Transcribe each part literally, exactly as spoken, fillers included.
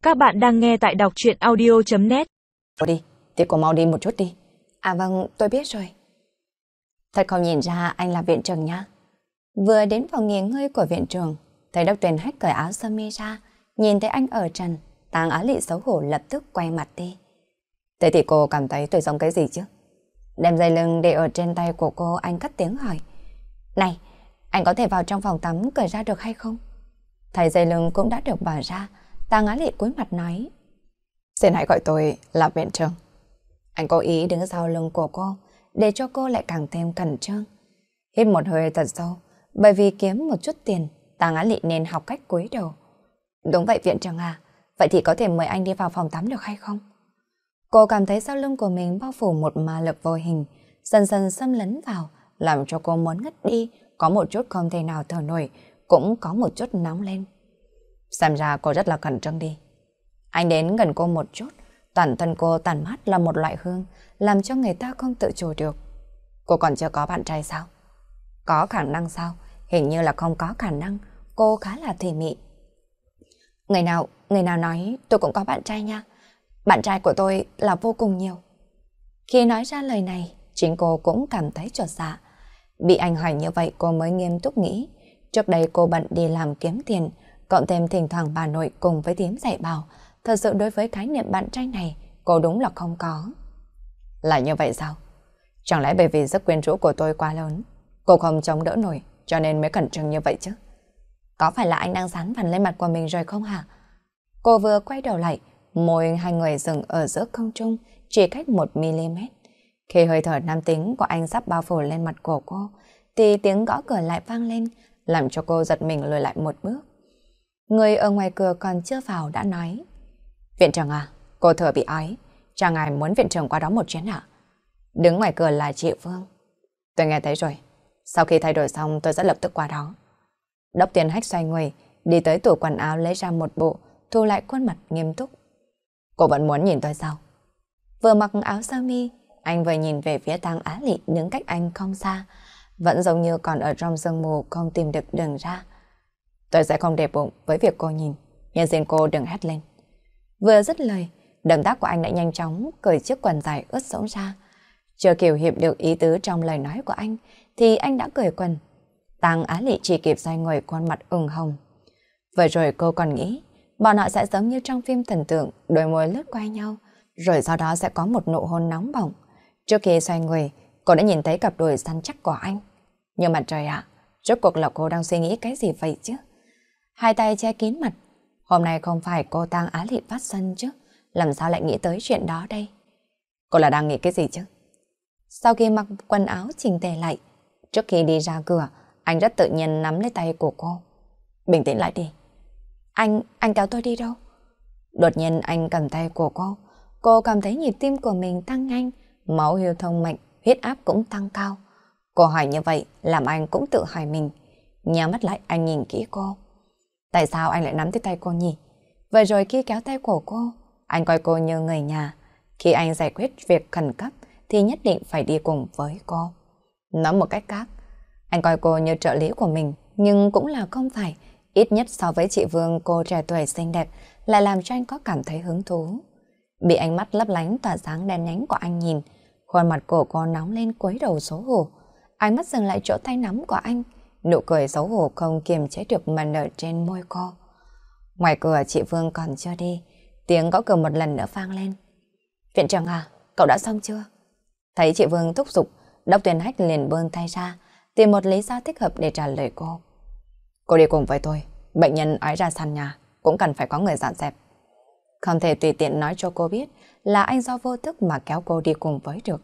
Các bạn đang nghe tại đọc truyện audio chấm net. Đi, thì cô mau đi một chút đi. À vâng, tôi biết rồi. Thật không nhìn ra anh là viện trưởng nhá. Vừa đến phòng nghỉ ngơi của viện trưởng, thấy Đốc Tuyền Hách cởi áo sơ mi ra, nhìn thấy anh ở trần, Tang Á Lị xấu hổ lập tức quay mặt đi. Thế thì cô cảm thấy tôi giống cái gì chứ? Đem dây lưng để ở trên tay của cô, anh cất tiếng hỏi. Này, anh có thể vào trong phòng tắm cởi ra được hay không? Thấy dây lưng cũng đã được bỏ ra, Tang Á Lị cúi mặt nói. Xin hãy gọi tôi là viện trưởng. Anh cố ý đứng sau lưng của cô, để cho cô lại càng thêm khẩn trương. Hít một hơi thật sâu, bởi vì kiếm một chút tiền, Tang Á Lị nên học cách cúi đầu. Đúng vậy viện trưởng à, vậy thì có thể mời anh đi vào phòng tắm được hay không? Cô cảm thấy sau lưng của mình bao phủ một ma lực vô hình, dần dần xâm lấn vào, làm cho cô muốn ngất đi, có một chút không thể nào thở nổi, cũng có một chút nóng lên. Xem ra cô rất là khẩn trương đi. Anh đến gần cô một chút, toàn thân cô tàn mát là một loại hương, làm cho người ta không tự chủ được. Cô còn chưa có bạn trai sao? Có khả năng sao? Hình như là không có khả năng, cô khá là thùy mị. Người nào, người nào nói tôi cũng có bạn trai nha. Bạn trai của tôi là vô cùng nhiều. Khi nói ra lời này, chính cô cũng cảm thấy chột dạ. Bị anh hỏi như vậy cô mới nghiêm túc nghĩ. Trước đây cô bận đi làm kiếm tiền, cộng thêm thỉnh thoảng bà nội cùng với thím dạy bảo. Thật sự đối với khái niệm bạn trai này, cô đúng là không có. Là như vậy sao? Chẳng lẽ bởi vì sức quyến rũ của tôi quá lớn, cô không chống đỡ nổi, cho nên mới khẩn trương như vậy chứ? Có phải là anh đang dán phần lên mặt của mình rồi không hả? Cô vừa quay đầu lại, môi hai người dừng ở giữa không trung, chỉ cách một mi-li-mét. Khi hơi thở nam tính của anh sắp bao phủ lên mặt của cô, thì tiếng gõ cửa lại vang lên, làm cho cô giật mình lùi lại một bước. Người ở ngoài cửa còn chưa vào đã nói. Viện trưởng à, cô thừa bị ói, chàng ngài muốn viện trưởng qua đó một chuyến ạ? Đứng ngoài cửa là chị Phương. Tôi nghe thấy rồi, sau khi thay đổi xong tôi sẽ lập tức qua đó. Đốc Tiền Hách xoay người, đi tới tủ quần áo lấy ra một bộ, thu lại khuôn mặt nghiêm túc. Cô vẫn muốn nhìn tôi sao? Vừa mặc áo sơ mi, anh vừa nhìn về phía Tang Á Lị đứng cách anh không xa, vẫn giống như còn ở trong sương mù không tìm được đường ra. Tôi sẽ không để bụng với việc cô nhìn, nhưng xin cô đừng hét lên. Vừa dứt lời, động tác của anh đã nhanh chóng cởi chiếc quần dài ướt sũng ra. Chưa kịp hiểu được ý tứ trong lời nói của anh, thì anh đã cởi quần. Tang Á Lị chỉ kịp xoay người, khuôn mặt ửng hồng. Vừa rồi cô còn nghĩ bọn họ sẽ giống như trong phim thần tượng, đôi môi lướt qua nhau, rồi sau đó sẽ có một nụ hôn nóng bỏng. Trước khi xoay người, cô đã nhìn thấy cặp đùi săn chắc của anh. Nhưng mà trời ạ, rốt cuộc là cô đang suy nghĩ cái gì vậy chứ? Hai tay che kín mặt. Hôm nay không phải cô Tang Á Lị phát sân chứ, làm sao lại nghĩ tới chuyện đó đây? Cô là đang nghĩ cái gì chứ? Sau khi mặc quần áo chỉnh tề lại, trước khi đi ra cửa, anh rất tự nhiên nắm lấy tay của cô. Bình tĩnh lại đi. Anh, anh kéo tôi đi đâu? Đột nhiên anh cầm tay của cô. Cô cảm thấy nhịp tim của mình tăng nhanh, máu lưu thông mạnh, huyết áp cũng tăng cao. Cô hỏi như vậy làm anh cũng tự hỏi mình. Nhắm mắt lại anh nhìn kỹ cô. Tại sao anh lại nắm tới tay cô nhỉ? Vừa rồi khi kéo tay của cô, anh coi cô như người nhà. Khi anh giải quyết việc khẩn cấp thì nhất định phải đi cùng với cô. Nói một cách khác, anh coi cô như trợ lý của mình, nhưng cũng là không phải. Ít nhất so với chị Vương, cô trẻ tuổi xinh đẹp lại làm cho anh có cảm thấy hứng thú. Bị ánh mắt lấp lánh tỏa sáng đen nhánh của anh nhìn, khuôn mặt của cô nóng lên cúi đầu xấu hổ. Ánh mắt dừng lại chỗ tay nắm của anh, nụ cười xấu hổ không kiềm chế được mà nở trên môi cô. Ngoài cửa chị Vương còn chưa đi, tiếng gõ cửa một lần nữa vang lên. Viện trưởng à, cậu đã xong chưa? Thấy chị Vương thúc giục, Đốc Tuyền Hách liền buông tay ra, tìm một lý do thích hợp để trả lời cô. Cô đi cùng với tôi, bệnh nhân ói ra sàn nhà, cũng cần phải có người dọn dẹp. Không thể tùy tiện nói cho cô biết là anh do vô thức mà kéo cô đi cùng với được.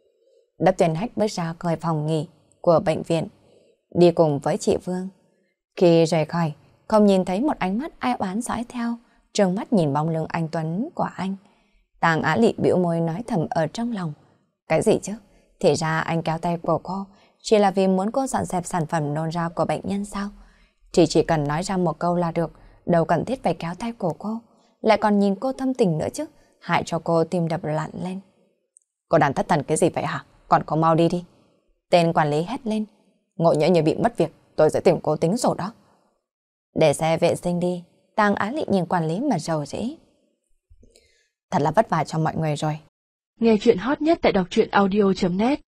Đốc Tuyền Hách bước ra khỏi phòng nghỉ của bệnh viện, đi cùng với chị Vương. Khi rời khỏi, không nhìn thấy một ánh mắt ai oán dõi theo, trừng mắt nhìn bóng lưng anh Tuấn của anh. Tang Á Lị bĩu môi nói thầm ở trong lòng. Cái gì chứ? Thì ra anh kéo tay của cô chỉ là vì muốn cô dọn dẹp sản phẩm nôn ra của bệnh nhân sao? Chỉ chỉ cần nói ra một câu là được, đâu cần thiết phải kéo tay của cô. Lại còn nhìn cô thâm tình nữa chứ, hại cho cô tim đập loạn lên. Cô đang thất thần cái gì vậy hả? Còn cô mau đi đi. Tên quản lý hét lên. Ngộ nhỡ như bị mất việc, tôi sẽ tìm cô tính sổ đó. Để xe vệ sinh đi, Tang Á Lị nhìn quản lý mà rầu rĩ. Thật là vất vả cho mọi người rồi. Nghe chuyện hot nhất tại đọc truyện audio chấm net.